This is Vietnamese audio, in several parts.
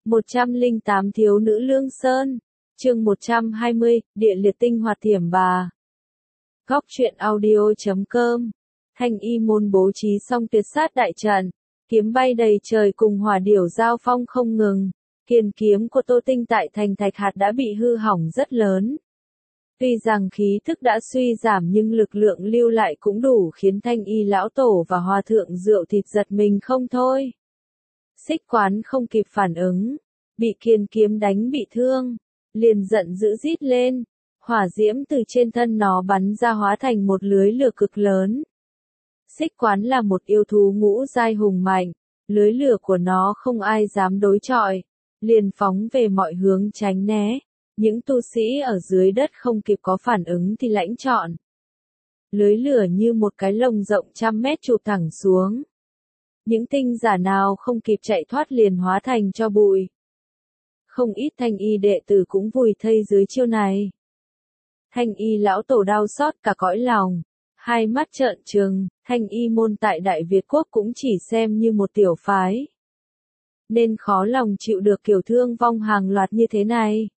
108 Thiếu nữ Lương Sơn. Chương 120, Địa liệt tinh hoạt thiểm bà. Góc truyện audio.com. Thanh y môn bố trí xong tuyệt sát đại trận, kiếm bay đầy trời cùng hỏa điểu giao phong không ngừng. Kiền kiếm của Tô Tinh tại thành Thạch Hạt đã bị hư hỏng rất lớn. Tuy rằng khí thức đã suy giảm nhưng lực lượng lưu lại cũng đủ khiến Thanh y lão tổ và hòa thượng Rượu Thịt giật mình không thôi. Xích Quán không kịp phản ứng, bị Kiền kiếm đánh bị thương, liền giận dữ rít lên, hỏa diễm từ trên thân nó bắn ra hóa thành một lưới lửa cực lớn. Xích Quán là một yêu thú ngũ giai hùng mạnh, lưới lửa của nó không ai dám đối chọi, liền phóng về mọi hướng tránh né. Những tu sĩ ở dưới đất không kịp có phản ứng thì lãnh trọn. Lưới lửa như một cái lồng rộng trăm mét chụp thẳng xuống. Những tinh giả nào không kịp chạy thoát liền hóa thành cho bụi. Không ít thanh y đệ tử cũng vùi thây dưới chiêu này. Thanh y lão tổ đau xót cả cõi lòng, hai mắt trợn trừng, thanh y môn tại Đại Việt Quốc cũng chỉ xem như một tiểu phái. Nên khó lòng chịu được kiểu thương vong hàng loạt như thế này.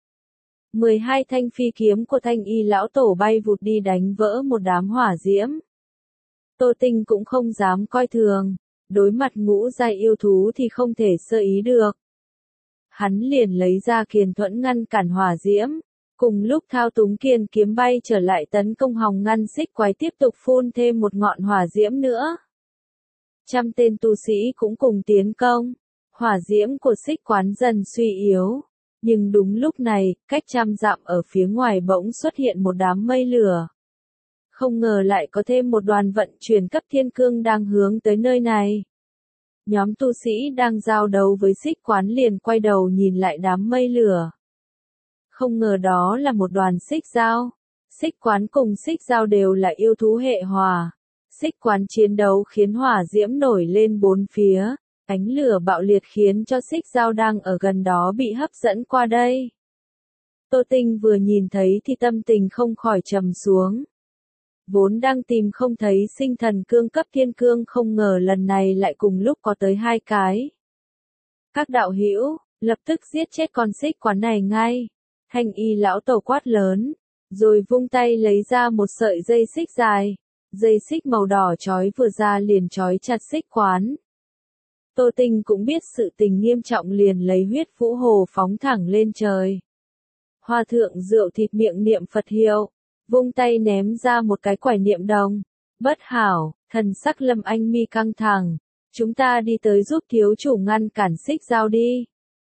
12 thanh phi kiếm của thanh y lão tổ bay vụt đi đánh vỡ một đám hỏa diễm. Tô Tinh cũng không dám coi thường, đối mặt ngũ giai yêu thú thì không thể sơ ý được. Hắn liền lấy ra kiền thuẫn ngăn cản hỏa diễm, cùng lúc thao túng kiền kiếm bay trở lại tấn công hòng ngăn xích quái tiếp tục phun thêm một ngọn hỏa diễm nữa. Trăm tên tu sĩ cũng cùng tiến công, hỏa diễm của xích quán dần suy yếu. Nhưng đúng lúc này, cách trăm dặm ở phía ngoài bỗng xuất hiện một đám mây lửa. Không ngờ lại có thêm một đoàn vận chuyển cấp thiên cương đang hướng tới nơi này. Nhóm tu sĩ đang giao đấu với xích quán liền quay đầu nhìn lại đám mây lửa. Không ngờ đó là một đoàn xích dao. Xích quán cùng xích dao đều là yêu thú hệ hỏa. Xích quán chiến đấu khiến hỏa diễm nổi lên bốn phía. Ánh lửa bạo liệt khiến cho xích dao đang ở gần đó bị hấp dẫn qua đây. Tô Tinh vừa nhìn thấy thì tâm tình không khỏi trầm xuống. Vốn đang tìm không thấy sinh thần cương cấp thiên cương không ngờ lần này lại cùng lúc có tới hai cái. Các đạo hữu, lập tức giết chết con xích quán này ngay. Thanh y lão tổ quát lớn, rồi vung tay lấy ra một sợi dây xích dài. Dây xích màu đỏ chói vừa ra liền chói chặt xích quán. Tô Tinh cũng biết sự tình nghiêm trọng liền lấy huyết vũ hồ phóng thẳng lên trời. Hòa thượng Rượu Thịt miệng niệm Phật hiệu, vung tay ném ra một cái quải niệm đồng. Bất hảo, thần sắc Lâm Anh Mi căng thẳng, chúng ta đi tới giúp thiếu chủ ngăn cản xích dao đi.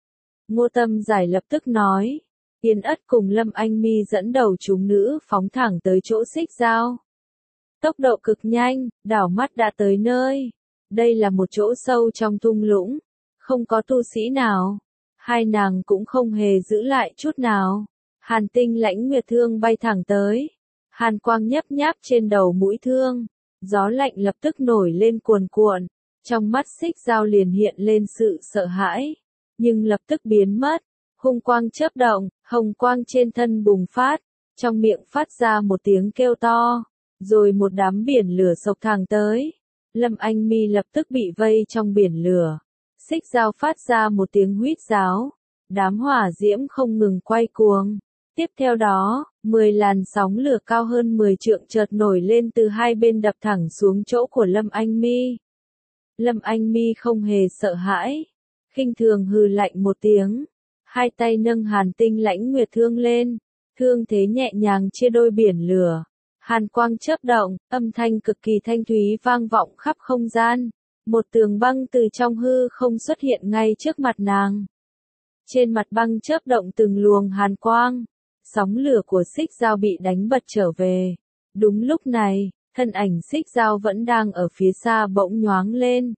Ngô Tâm Giải lập tức nói, Yên Ất cùng Lâm Anh Mi dẫn đầu chúng nữ phóng thẳng tới chỗ xích dao. Tốc độ cực nhanh, đảo mắt đã tới nơi. Đây là một chỗ sâu trong thung lũng, không có tu sĩ nào. Hai nàng cũng không hề giữ lại chút nào. Hàn Tinh Lãnh Nguyệt Thương bay thẳng tới. Hàn quang nhấp nháp trên đầu mũi thương. Gió lạnh lập tức nổi lên cuồn cuộn. Trong mắt xích dao liền hiện lên sự sợ hãi. Nhưng lập tức biến mất. Hung quang chớp động, hồng quang trên thân bùng phát. Trong miệng phát ra một tiếng kêu to. Rồi một đám biển lửa sộc thẳng tới. Lâm Anh Mi lập tức bị vây trong biển lửa. Xích dao phát ra một tiếng huýt sáo. Đám hỏa diễm không ngừng quay cuồng. Tiếp theo đó, 10 làn sóng lửa cao hơn 10 trượng chợt nổi lên từ hai bên đập thẳng xuống chỗ của Lâm Anh Mi. Lâm Anh Mi không hề sợ hãi. Khinh thường hừ lạnh một tiếng. Hai tay nâng Hàn Tinh Lãnh Nguyệt Thương lên. Thương thế nhẹ nhàng chia đôi biển lửa. Hàn quang chớp động, âm thanh cực kỳ thanh thúy vang vọng khắp không gian. Một tường băng từ trong hư không xuất hiện ngay trước mặt nàng. Trên mặt băng chớp động từng luồng hàn quang. Sóng lửa của xích dao bị đánh bật trở về. Đúng lúc này, thân ảnh xích dao vẫn đang ở phía xa bỗng nhoáng lên.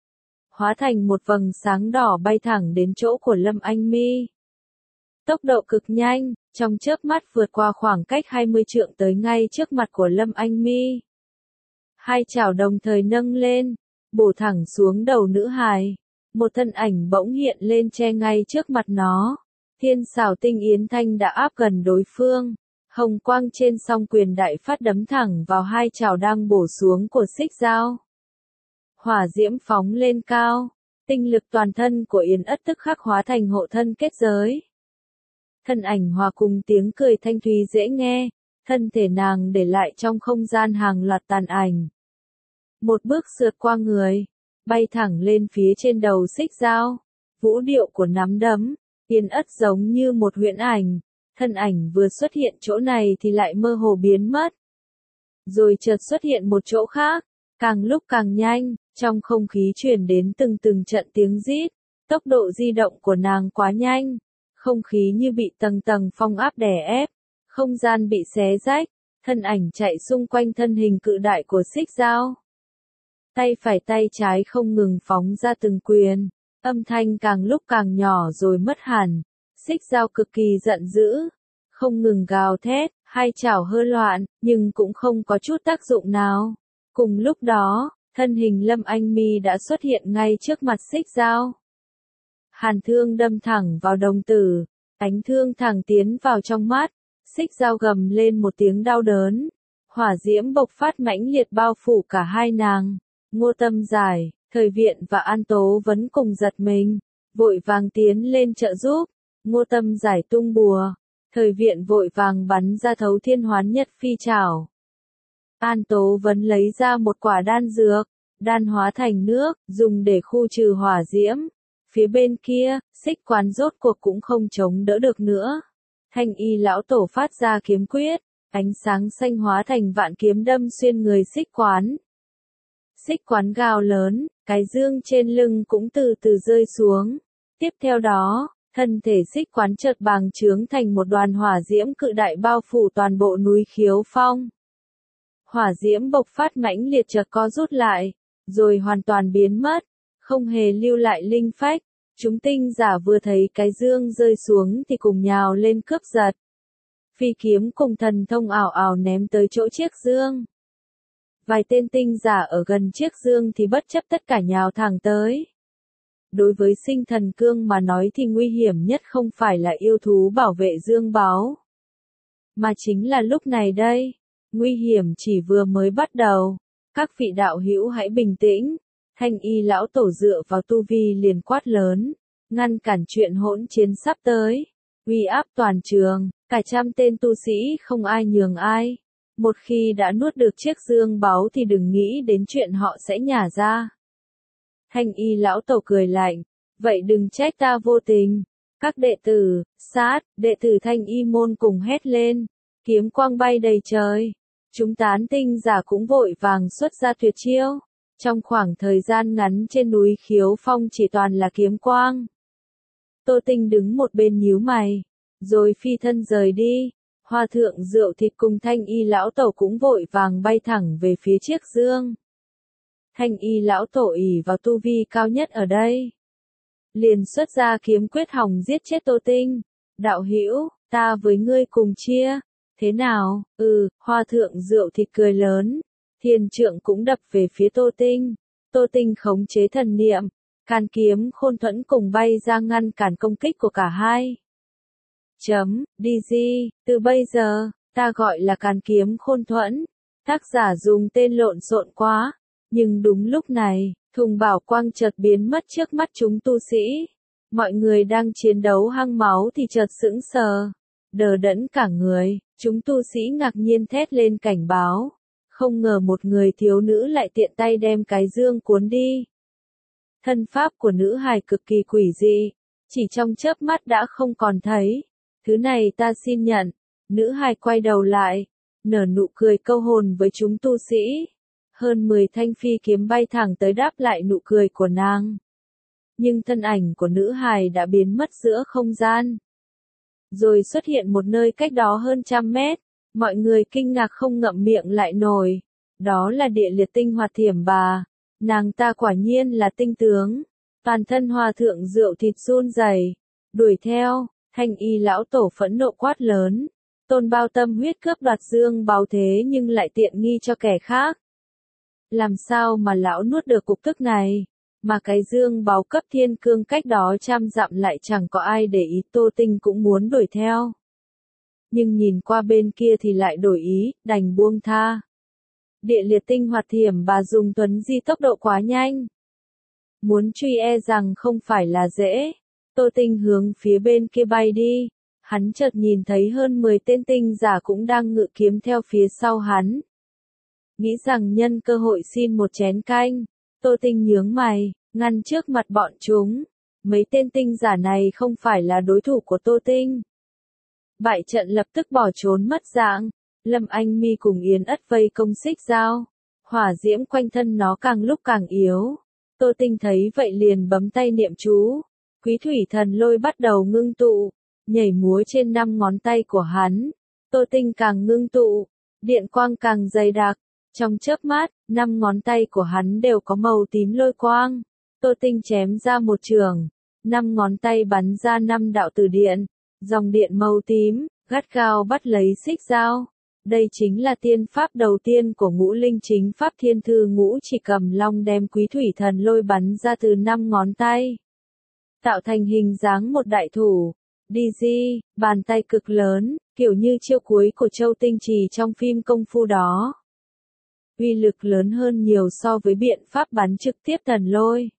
Hóa thành một vầng sáng đỏ bay thẳng đến chỗ của Lâm Anh Mi. Tốc độ cực nhanh, trong chớp mắt vượt qua khoảng cách 20 trượng tới ngay trước mặt của Lâm Anh Mi. Hai chảo đồng thời nâng lên, bổ thẳng xuống đầu nữ hài. Một thân ảnh bỗng hiện lên che ngay trước mặt nó. Thiên xảo tinh yến thanh đã áp gần đối phương. Hồng quang trên song quyền đại phát đấm thẳng vào hai chảo đang bổ xuống của xích dao. Hỏa diễm phóng lên cao. Tinh lực toàn thân của Yến Ất tức khắc hóa thành hộ thân kết giới. Thân ảnh hòa cùng tiếng cười thanh thúy dễ nghe, thân thể nàng để lại trong không gian hàng loạt tàn ảnh. Một bước sượt qua người, bay thẳng lên phía trên đầu xích dao. Vũ điệu của nắm đấm, Yến Ất giống như một huyễn ảnh, thân ảnh vừa xuất hiện chỗ này thì lại mơ hồ biến mất. Rồi chợt xuất hiện một chỗ khác, càng lúc càng nhanh, trong không khí truyền đến từng trận tiếng rít, tốc độ di động của nàng quá nhanh, không khí như bị tầng tầng phong áp đè ép, không gian bị xé rách, thân ảnh chạy xung quanh thân hình cự đại của xích dao. Tay phải tay trái không ngừng phóng ra từng quyền, âm thanh càng lúc càng nhỏ rồi mất hẳn, xích dao cực kỳ giận dữ, không ngừng gào thét, hai chảo hơi loạn, nhưng cũng không có chút tác dụng nào. Cùng lúc đó, thân hình Lâm Anh Mi đã xuất hiện ngay trước mặt xích dao. Hàn thương đâm thẳng vào đồng tử, ánh thương thẳng tiến vào trong mắt, xích dao gầm lên một tiếng đau đớn. Hỏa diễm bộc phát mãnh liệt bao phủ cả hai nàng. Ngô Tâm Giải, Thời Viện và An Tố vẫn cùng giật mình, vội vàng tiến lên trợ giúp. Ngô Tâm Giải tung bùa, Thời Viện vội vàng bắn ra thấu thiên hoán nhất phi trảo. An Tố vẫn lấy ra một quả đan dược, đan hóa thành nước, dùng để khu trừ hỏa diễm. Phía bên kia, xích quán rốt cuộc cũng không chống đỡ được nữa. Thanh y lão tổ phát ra kiếm quyết, ánh sáng xanh hóa thành vạn kiếm đâm xuyên người xích quán. Xích quán gào lớn, cái dương trên lưng cũng từ từ rơi xuống. Tiếp theo đó, thân thể xích quán chợt bàng trướng thành một đoàn hỏa diễm cự đại bao phủ toàn bộ núi Khiếu Phong. Hỏa diễm bộc phát mãnh liệt chợt co rút lại, rồi hoàn toàn biến mất, không hề lưu lại linh phách. Chúng tinh giả vừa thấy cái dương rơi xuống thì cùng nhào lên cướp giật. Phi kiếm cùng thần thông ảo ảo ném tới chỗ chiếc dương. Vài tên tinh giả ở gần chiếc dương thì bất chấp tất cả nhào thẳng tới. Đối với sinh thần cương mà nói thì nguy hiểm nhất không phải là yêu thú bảo vệ dương báu, mà chính là lúc này đây. Nguy hiểm chỉ vừa mới bắt đầu. Các vị đạo hữu hãy bình tĩnh. Thanh y lão tổ dựa vào tu vi liền quát lớn, ngăn cản chuyện hỗn chiến sắp tới. Uy áp toàn trường, cả trăm tên tu sĩ không ai nhường ai. Một khi đã nuốt được chiếc dương báu thì đừng nghĩ đến chuyện họ sẽ nhả ra. Thanh y lão tổ cười lạnh, vậy đừng trách ta vô tình. Các đệ tử, đệ tử thanh y môn cùng hét lên, kiếm quang bay đầy trời. Chúng tán tinh giả cũng vội vàng xuất ra tuyệt chiêu. Trong khoảng thời gian ngắn trên núi Khiếu Phong chỉ toàn là kiếm quang. Tô Tinh đứng một bên nhíu mày, rồi phi thân rời đi. Hoa thượng Rượu Thịt cùng thanh y lão tổ cũng vội vàng bay thẳng về phía chiếc dương. Thanh y lão tổ ỷ vào tu vi cao nhất ở đây, liền xuất ra kiếm quyết hòng giết chết Tô Tinh. Đạo hữu, ta với ngươi cùng chia. Thế nào? Hoa thượng Rượu Thịt cười lớn. Thiên trượng cũng đập về phía Tô Tinh. Tô Tinh khống chế thần niệm, càn kiếm khôn thuẫn cùng bay ra ngăn cản công kích của cả hai. DG, từ bây giờ, ta gọi là càn kiếm khôn thuẫn. Tác giả dùng tên lộn xộn quá. Nhưng đúng lúc này, thùng bảo quang chợt biến mất trước mắt chúng tu sĩ. Mọi người đang chiến đấu hăng máu thì chợt sững sờ, đờ đẫn cả người. Chúng tu sĩ ngạc nhiên thét lên cảnh báo. Không ngờ một người thiếu nữ lại tiện tay đem cái dương cuốn đi. Thân pháp của nữ hài cực kỳ quỷ dị, chỉ trong chớp mắt đã không còn thấy. Thứ này ta xin nhận. Nữ hài quay đầu lại, nở nụ cười câu hồn với chúng tu sĩ. Hơn 10 thanh phi kiếm bay thẳng tới đáp lại nụ cười của nàng. Nhưng thân ảnh của nữ hài đã biến mất giữa không gian. Rồi xuất hiện một nơi cách đó hơn 100 mét. Mọi người kinh ngạc không ngậm miệng lại nổi. Đó là địa liệt tinh Hoạt Thiểm Bà. Nàng ta quả nhiên là tinh tướng. Toàn thân Hòa thượng Rượu Thịt run rẩy, đuổi theo. Thanh y lão tổ phẫn nộ quát lớn. Tôn bao tâm huyết cướp đoạt dương báu thế nhưng lại tiện nghi cho kẻ khác. Làm sao mà lão nuốt được cục tức này? Mà cái dương báu cấp thiên cương cách đó 100 dặm lại chẳng có ai để ý. Tô Tinh cũng muốn đuổi theo. Nhưng nhìn qua bên kia thì lại đổi ý, đành buông tha. Địa liệt tinh Hoạt Thiểm Bà dùng tuấn di tốc độ quá nhanh. Muốn truy e rằng không phải là dễ. Tô Tinh hướng phía bên kia bay đi. Hắn chợt nhìn thấy hơn 10 tên tinh giả cũng đang ngự kiếm theo phía sau hắn. Nghĩ rằng nhân cơ hội xin một chén canh. Tô Tinh nhướng mày, ngăn trước mặt bọn chúng. Mấy tên tinh giả này không phải là đối thủ của Tô Tinh. Bại trận lập tức bỏ trốn mất dạng. Lâm Anh Mi cùng Yến Ất vây công Xích Dao. Hỏa diễm quanh thân nó càng lúc càng yếu. Tô Tinh thấy vậy liền bấm tay niệm chú. Quý thủy thần lôi bắt đầu ngưng tụ, nhảy múa trên 5 ngón tay của hắn. Tô Tinh càng ngưng tụ, điện quang càng dày đặc. Trong chớp mắt, 5 ngón tay của hắn đều có màu tím lôi quang. Tô Tinh chém ra một chưởng, 5 ngón tay bắn ra 5 đạo tử điện, dòng điện màu tím, gắt gao bắt lấy Xích Dao. Đây chính là tiên pháp đầu tiên của Ngũ Linh Chính Pháp Thiên Thư Ngũ Chỉ Cầm Long, đem quý thủy thần lôi bắn ra từ 5 ngón tay, tạo thành hình dáng một đại thủ. DZ, bàn tay cực lớn, kiểu như chiêu cuối của Châu Tinh Trì trong phim công phu đó. Uy lực lớn hơn nhiều so với biện pháp bắn trực tiếp thần lôi.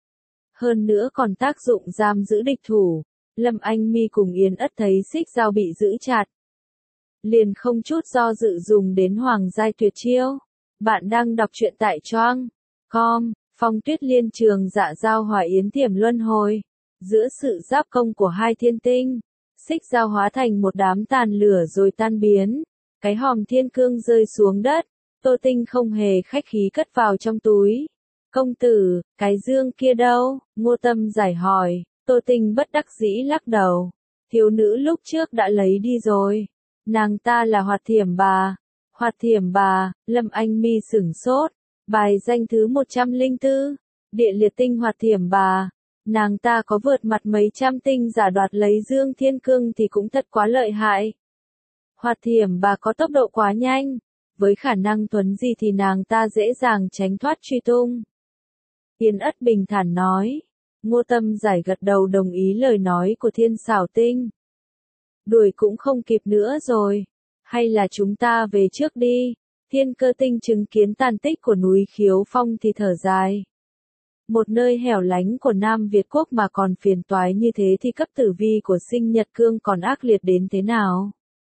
Hơn nữa còn tác dụng giam giữ địch thủ. Lâm Anh Mi cùng Yến Ất thấy Xích Dao bị giữ chặt, liền không chút do dự dùng đến hoàng giai tuyệt chiêu. Bạn đang đọc truyện tại Choang.com, Phong Tuyết Liên Trường Dạ Giao Hỏa Yến Thiểm Luân Hồi. Giữa sự giáp công của hai thiên tinh, Xích Dao hóa thành một đám tàn lửa rồi tan biến. Cái hòm thiên cương rơi xuống đất. Tô Tinh không hề khách khí cất vào trong túi. Công tử, cái dương kia đâu? Ngô Tâm giải hỏi. Tô Tinh bất đắc dĩ lắc đầu. Thiếu nữ lúc trước đã lấy đi rồi. Nàng ta là Hoạt Thiểm Bà. Hoạt Thiểm Bà, Lâm Anh Mi sửng sốt. Bài danh thứ 104. Địa liệt tinh Hoạt Thiểm Bà. Nàng ta có vượt mặt mấy trăm tinh giả đoạt lấy dương thiên cương thì cũng thật quá lợi hại. Hoạt Thiểm Bà có tốc độ quá nhanh. Với khả năng thuấn di thì nàng ta dễ dàng tránh thoát truy tung. Yến Ất bình thản nói. Ngô Tâm giải gật đầu đồng ý lời nói của Thiên Xảo Tinh. Đuổi cũng không kịp nữa rồi. Hay là chúng ta về trước đi. Thiên Cơ Tinh chứng kiến tàn tích của núi Khiếu Phong thì thở dài. Một nơi hẻo lánh của Nam Việt Quốc mà còn phiền toái như thế thì cấp tử vi của Sinh Nhật Cương còn ác liệt đến thế nào.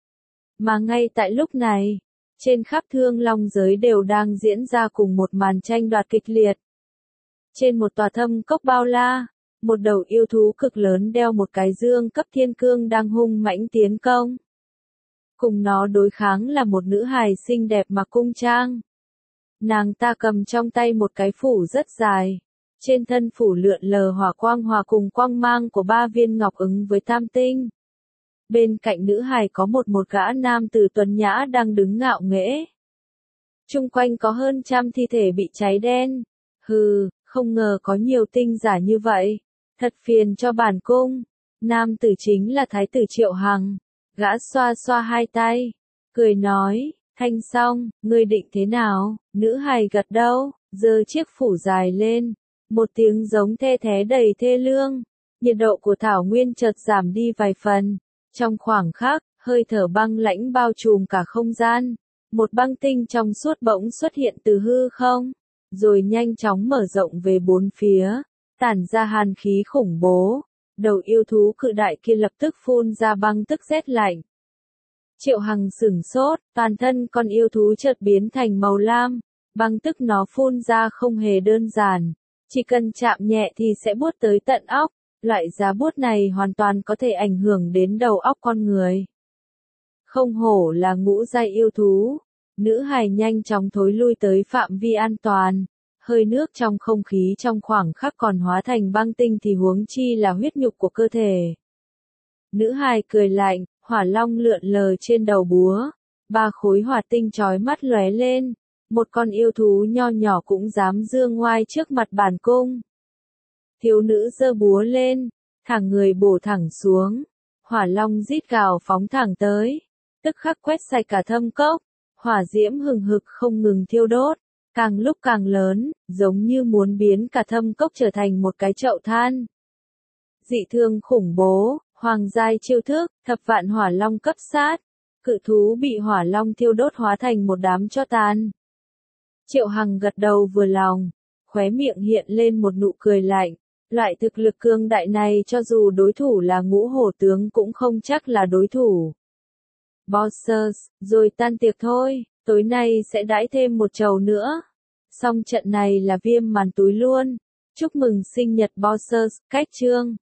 Mà ngay tại lúc này, trên khắp Thương Long giới đều đang diễn ra cùng một màn tranh đoạt kịch liệt. Trên một tòa thâm cốc bao la, một đầu yêu thú cực lớn đeo một cái dương cấp thiên cương đang hung mãnh tiến công. Cùng nó đối kháng là một nữ hài xinh đẹp mặc cung trang. Nàng ta cầm trong tay một cái phủ rất dài. Trên thân phủ lượn lờ hỏa quang hòa cùng quang mang của 3 viên ngọc ứng với tam tinh. Bên cạnh nữ hài có một gã nam tử tuấn nhã đang đứng ngạo nghễ. Chung quanh có hơn trăm thi thể bị cháy đen. Hừ, không ngờ có nhiều tinh giả như vậy. Thật phiền cho bản cung. Nam tử chính là Thái tử Triệu Hằng. Gã xoa xoa hai tay, cười nói, Thanh Song, ngươi định thế nào? Nữ hài gật đầu, giơ chiếc phủ dài lên. Một tiếng giống the thé đầy thê lương. Nhiệt độ của thảo nguyên chợt giảm đi vài phần. Trong khoảng khắc, hơi thở băng lãnh bao trùm cả không gian. Một băng tinh trong suốt bỗng xuất hiện từ hư không, rồi nhanh chóng mở rộng về bốn phía, tản ra hàn khí khủng bố. Đầu yêu thú cự đại kia lập tức phun ra băng tức rét lạnh. Triệu Hằng sửng sốt, toàn thân con yêu thú chợt biến thành màu lam. Băng tức nó phun ra không hề đơn giản. Chỉ cần chạm nhẹ thì sẽ buốt tới tận óc. Loại giá buốt này hoàn toàn có thể ảnh hưởng đến đầu óc con người. Không hổ là ngũ giai yêu thú. Nữ hài nhanh chóng thối lui tới phạm vi an toàn. Hơi nước trong không khí trong khoảng khắc còn hóa thành băng tinh thì huống chi là huyết nhục của cơ thể. Nữ hài cười lạnh, hỏa long lượn lờ trên đầu búa. 3 khối hỏa tinh chói mắt lóe lên. Một con yêu thú nho nhỏ cũng dám dương ngoai trước mặt bản cung. Thiếu nữ giơ búa lên, thẳng người bổ thẳng xuống. Hỏa long rít gào phóng thẳng tới. Tức khắc quét sạch cả thâm cốc. Hỏa diễm hừng hực không ngừng thiêu đốt. Càng lúc càng lớn, giống như muốn biến cả thâm cốc trở thành một cái chậu than. Dị thương khủng bố, hoàng giai chiêu thức, thập vạn hỏa long cấp sát. Cự thú bị hỏa long thiêu đốt hóa thành một đám tro tàn. Triệu Hằng gật đầu vừa lòng. khóe miệng hiện lên một nụ cười lạnh. Loại thực lực cường đại này cho dù đối thủ là Ngũ Hổ tướng cũng không chắc là đối thủ. Bosses, rồi tan tiệc thôi, tối nay sẽ đãi thêm một chầu nữa. Xong trận này là viêm màn túi luôn. Chúc mừng sinh nhật Bosses, cách chương.